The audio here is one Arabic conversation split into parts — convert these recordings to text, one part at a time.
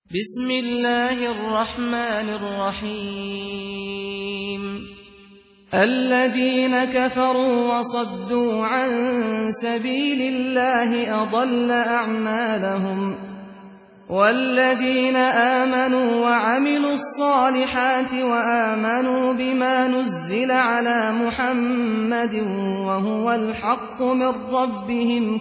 بسم الله الرحمن الرحيم الذين كفروا وصدوا عن سبيل الله أضل أعمالهم والذين آمنوا وعملوا الصالحات وآمنوا بما نزل على محمد وهو الحق من ربهم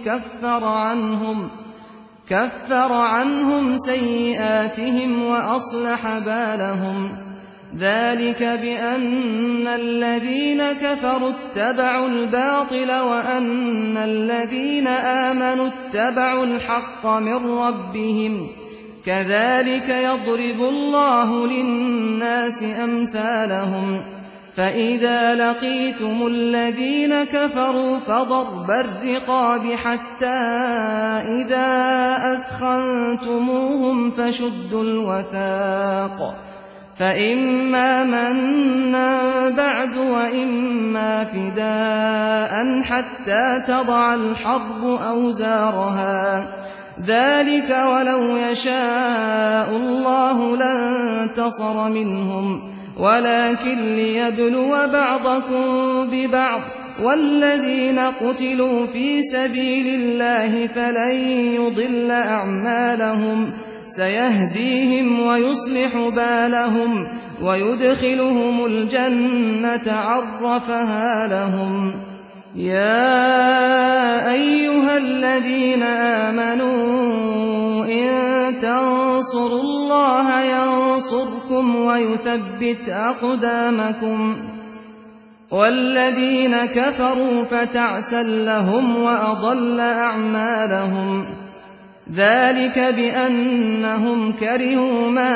كفر عنهم سيئاتهم وأصلح بالهم ذلك بأن الذين كفروا اتبعوا الباطل وأن الذين آمنوا اتبعوا الحق من ربهم كذلك يضرب الله للناس أمثالهم فإذا لقيتم الذين كفروا فضرب الرقاب حتى إذا أثخنتموهم فشدوا الوثاق فإما منا بعد وإما فداء حتى تضع الحرب أوزارها ذلك ولو يشاء الله لانتصر منهم ولكن ليبلو بعضكم ببعض والذين قتلوا في سبيل الله فلن يضل أعمالهم سيهديهم ويصلح بالهم ويدخلهم الجنة عرفها لهم يا أيها الذين آمنوا إن تنصروا الله ينصركم ويثبت أقدامكم والذين كفروا فتعسا لهم وأضل أعمالهم ذلك بأنهم كرهوا ما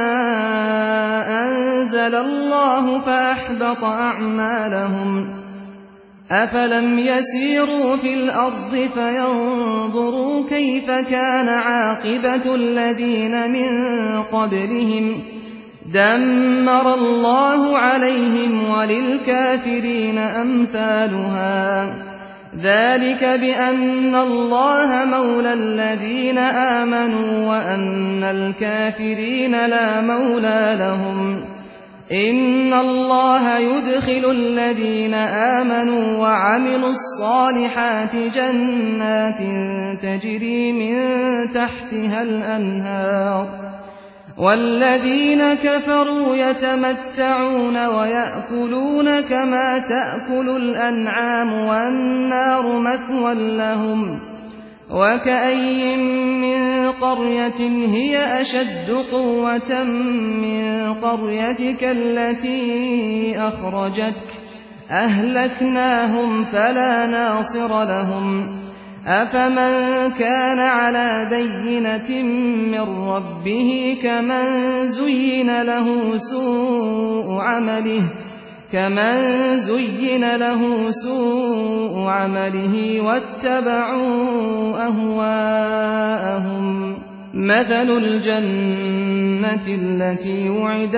أنزل الله فأحبط أعمالهم أفلم يسيروا في الأرض فينظروا كيف كان عاقبة الذين من قبلهم دمر الله عليهم وللكافرين أمثالها ذلك بأن الله مولى الذين آمنوا وأن الكافرين لا مولى لهم إن الله يدخل الذين آمنوا وعملوا الصالحات جنات تجري من تحتها الأنهار والذين كفروا يتمتعون ويأكلون كما تأكل الأنعام والنار مثوى لهم وكأي من قرية هي أشد قوة من قريتك التي أخرجتك أهلكناهم فلا ناصر لهم أفمن كان على بينة من ربه كمن زين له سوء عمله واتبعوا أهواءهم مثل الجنة التي وعد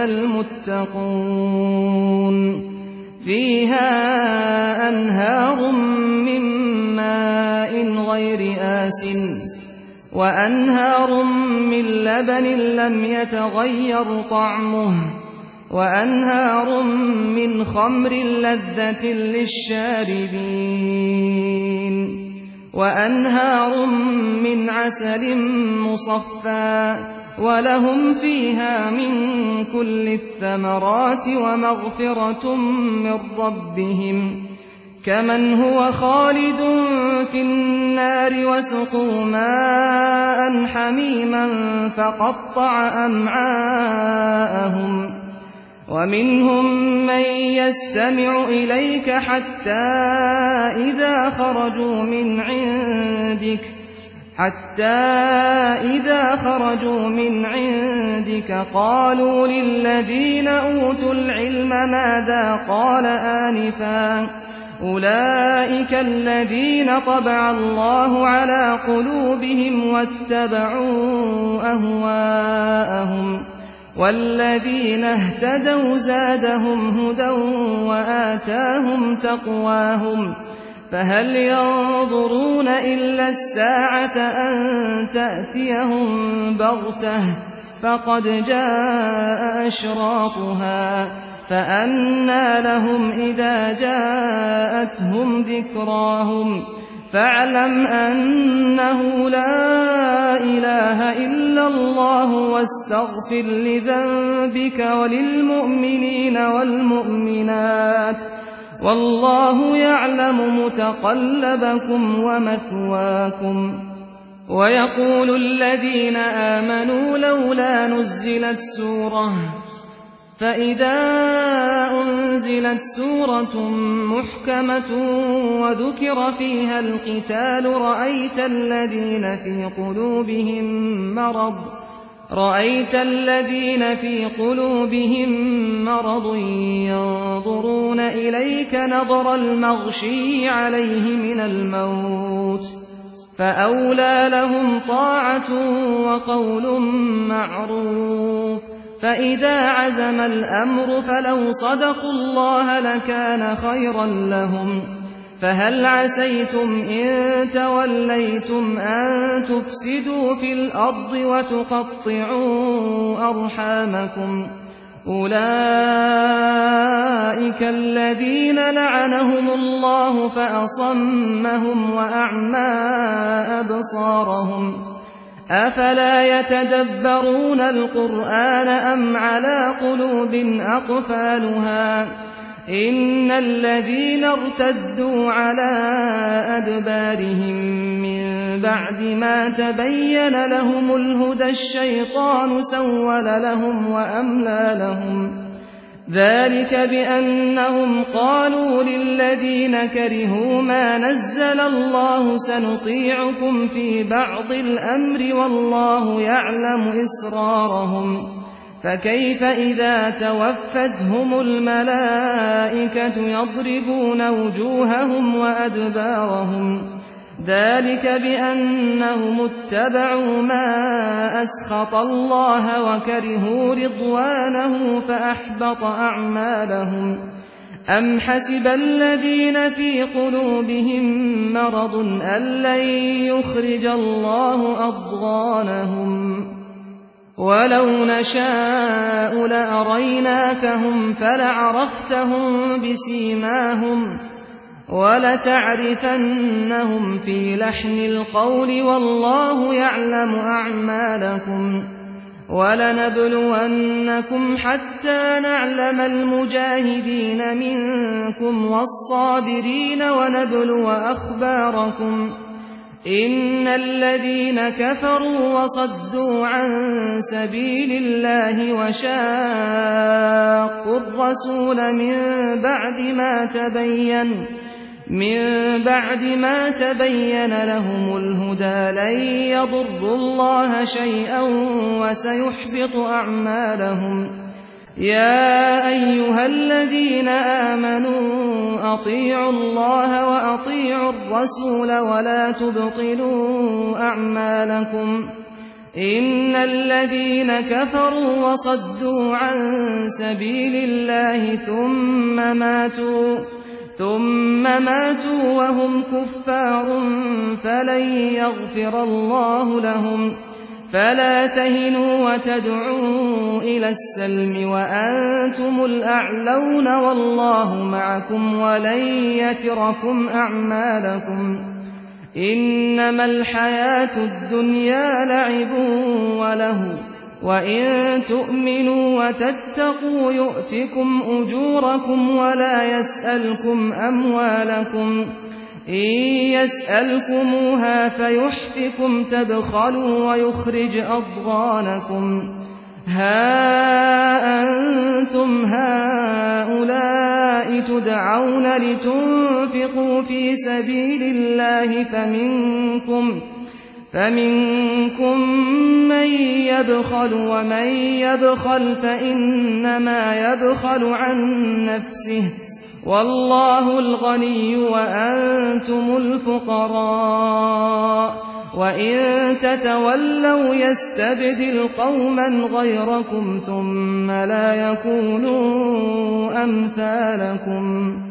المتقون فيها أنهار من ماء غير آسن وأنهار من لبن لم يتغير طعمه وأنهار من خمر لذة للشاربين وأنهار من عسل مصفى ولهم فيها من كل الثمرات ومغفرة من ربهم كمن هو خالد في النار وسقوا ماء حميما فقطع أمعاءهم ومنهم من يستمع إليك حتى إذا خرجوا من عندك قالوا للذين أوتوا العلم ماذا قال آنفا أولئك الذين طبع الله على قلوبهم واتبعوا أهواءهم والذين اهتدوا زادهم هدى وآتاهم تقواهم فهل ينظرون إلا الساعة أن تأتيهم بغتة فقد جاء أشراطها فأنى لهم إذا جاءتهم ذكراهم فاعلم أنه لا إله إلا الله واستغفر لذنبك وللمؤمنين والمؤمنات والله يعلم متقلبكم ومثواكم. ويقول الذين آمنوا لولا نزلت سورة فإذا أنزلت سورة محكمة وذكر فيها القتال رأيت الذين في قلوبهم مرض ينظرون إليك نظر المغشي عليه من الموت فأولى لهم طاعة وقول معروف. فإذا عزم الأمر فلو صدقوا الله لكان خيرا لهم. فهل عسيتم إن توليتم أن تفسدوا في الأرض وتقطعوا أرحامكم أولئك الذين لعنهم الله فأصمهم وأعمى أبصارهم أفلا يتدبرون القرآن أم على قلوب أقفالها إن الذين ارتدوا على أدبارهم من بعد ما تبين لهم الهدى الشيطان سول لهم وأملى لهم ذلك بأنهم قالوا للذين كرهوا ما نزل الله سنطيعكم في بعض الأمر والله يعلم إسرارهم فكيف إذا توفتهم الملائكة يضربون وجوههم وأدبارهم ذلك بأنهم اتبعوا ما أسخط الله وكرهوا رضوانه فأحبط أعمالهم. أم حسب الذين في قلوبهم مرض أن لن يخرج الله أضغانهم ولو نشاء لأريناكهم فلعرفتهم بسيماهم ولتعرفنهم في لحن القول والله يعلم أعمالكم. ولنبلونكم حتى نعلم المجاهدين منكم والصابرين ونبلو أخباركم. إن الذين كفروا وصدوا عن سبيل الله وشاقوا الرسول من بعد ما تبين لهم الهدى لن يضروا الله شيئا وسيحبط أعمالهم. يا أيها الذين آمنوا أطيعوا الله وأطيعوا الرسول ولا تبطلوا أعمالكم. إن الذين كفروا وصدوا عن سبيل الله ثم ماتوا وهم كفار فلن يغفر الله لهم. فلا تهنوا وتدعوا إلى السلم وأنتم الأعلون والله معكم ولن يتركم أعمالكم. إنما الحياة الدنيا لعب وله وإن تؤمنوا وتتقوا يؤتكم أجوركم ولا يسألكم أموالكم. إن يسألكموها فيحفكم تبخلوا ويخرج أضغانكم. ها أنتم هؤلاء تدعون لتنفقوا في سبيل الله فمنكم من يبخل ومن يبخل فإنما يبخل عن نفسه والله الغني وأنتم الفقراء وإن تتولوا يستبدل قوما غيركم ثم لا يكونوا أمثالكم.